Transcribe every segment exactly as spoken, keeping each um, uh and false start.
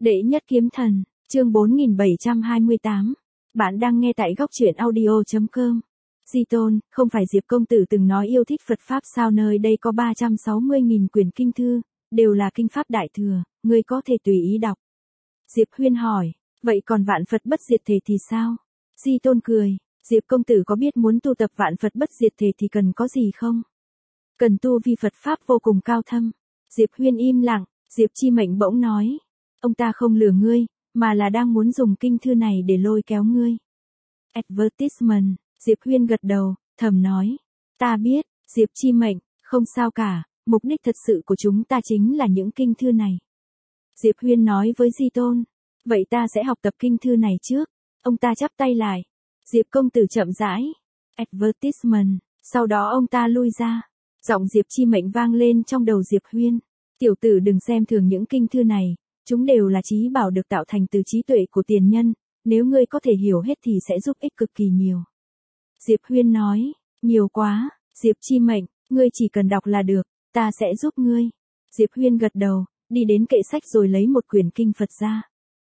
Đệ nhất kiếm thần, chương bốn nghìn bảy trăm hai mươi tám. Bạn đang nghe tại góc truyện audio chấm com. Di Tôn, không phải Diệp công tử từng nói yêu thích Phật Pháp sao, nơi đây có ba trăm sáu mươi nghìn quyển kinh thư, đều là kinh Pháp Đại Thừa, ngươi có thể tùy ý đọc. Diệp Huyên hỏi, vậy còn vạn Phật bất diệt thể thì sao? Di Tôn cười, Diệp công tử có biết muốn tu tập vạn Phật bất diệt thể thì cần có gì không? Cần tu vi Phật Pháp vô cùng cao thâm. Diệp Huyên im lặng, Diệp Chi Mệnh bỗng nói, ông ta không lừa ngươi, mà là đang muốn dùng kinh thư này để lôi kéo ngươi. Advertisement, Diệp Huyên gật đầu, thầm nói, ta biết, Diệp Chi Mệnh, không sao cả, mục đích thật sự của chúng ta chính là những kinh thư này. Diệp Huyên nói với Di Tôn, vậy ta sẽ học tập kinh thư này trước. Ông ta chắp tay lại, Diệp công tử chậm rãi, advertisement, sau đó ông ta lui ra. Giọng Diệp Chi Mệnh vang lên trong đầu Diệp Huyên, tiểu tử đừng xem thường những kinh thư này, chúng đều là trí bảo được tạo thành từ trí tuệ của tiền nhân, nếu ngươi có thể hiểu hết thì sẽ giúp ích cực kỳ nhiều. Diệp Huyên nói, nhiều quá, Diệp Chi Mệnh, ngươi chỉ cần đọc là được, ta sẽ giúp ngươi. Diệp Huyên gật đầu, đi đến kệ sách rồi lấy một quyển kinh Phật ra.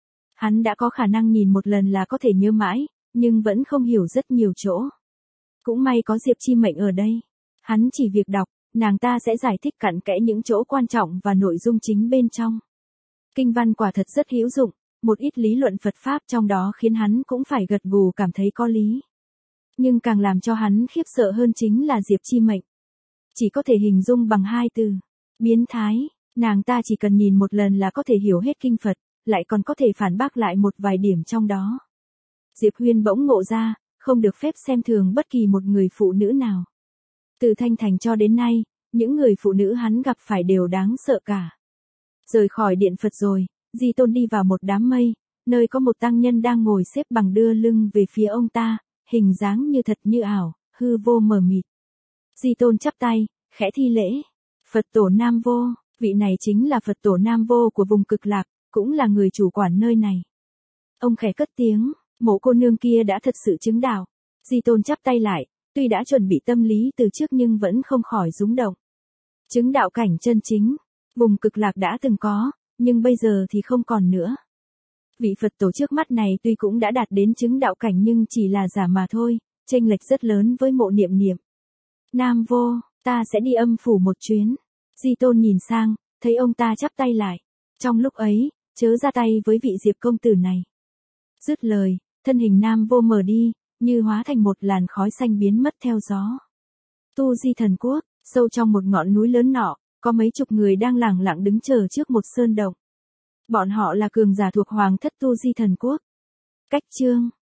Hắn đã có khả năng nhìn một lần là có thể nhớ mãi, nhưng vẫn không hiểu rất nhiều chỗ. Cũng may có Diệp Chi Mệnh ở đây. Hắn chỉ việc đọc, nàng ta sẽ giải thích cặn kẽ những chỗ quan trọng và nội dung chính bên trong. Kinh văn quả thật rất hữu dụng, một ít lý luận Phật Pháp trong đó khiến hắn cũng phải gật gù cảm thấy có lý. Nhưng càng làm cho hắn khiếp sợ hơn chính là Diệp Chi Mệnh. Chỉ có thể hình dung bằng hai từ, biến thái, nàng ta chỉ cần nhìn một lần là có thể hiểu hết kinh Phật, lại còn có thể phản bác lại một vài điểm trong đó. Diệp Huyên bỗng ngộ ra, không được phép xem thường bất kỳ một người phụ nữ nào. Từ Thanh Thành cho đến nay, những người phụ nữ hắn gặp phải đều đáng sợ cả. Rời khỏi điện Phật rồi, Di Tôn đi vào một đám mây, nơi có một tăng nhân đang ngồi xếp bằng đưa lưng về phía ông ta, hình dáng như thật như ảo, hư vô mờ mịt. Di Tôn chắp tay, khẽ thi lễ. Phật tổ Nam Vô, vị này chính là Phật tổ Nam Vô của vùng Cực Lạc, cũng là người chủ quản nơi này. Ông khẽ cất tiếng, mộ cô nương kia đã thật sự chứng đạo. Di Tôn chắp tay lại, tuy đã chuẩn bị tâm lý từ trước nhưng vẫn không khỏi rúng động. Chứng đạo cảnh chân chính, vùng Cực Lạc đã từng có, nhưng bây giờ thì không còn nữa. Vị Phật tổ trước mắt này tuy cũng đã đạt đến chứng đạo cảnh nhưng chỉ là giả mà thôi, chênh lệch rất lớn với mộ Niệm Niệm. Nam Vô, ta sẽ đi âm phủ một chuyến. Di Tôn nhìn sang, thấy ông ta chắp tay lại. Trong lúc ấy, chớ ra tay với vị Diệp công tử này. Dứt lời, thân hình Nam Vô mờ đi, như hóa thành một làn khói xanh biến mất theo gió. Tu Di Thần Quốc, sâu trong một ngọn núi lớn nọ, có mấy chục người đang lẳng lặng đứng chờ trước một sơn động. Bọn họ là cường giả thuộc Hoàng thất Tu Di Thần Quốc. Cách chương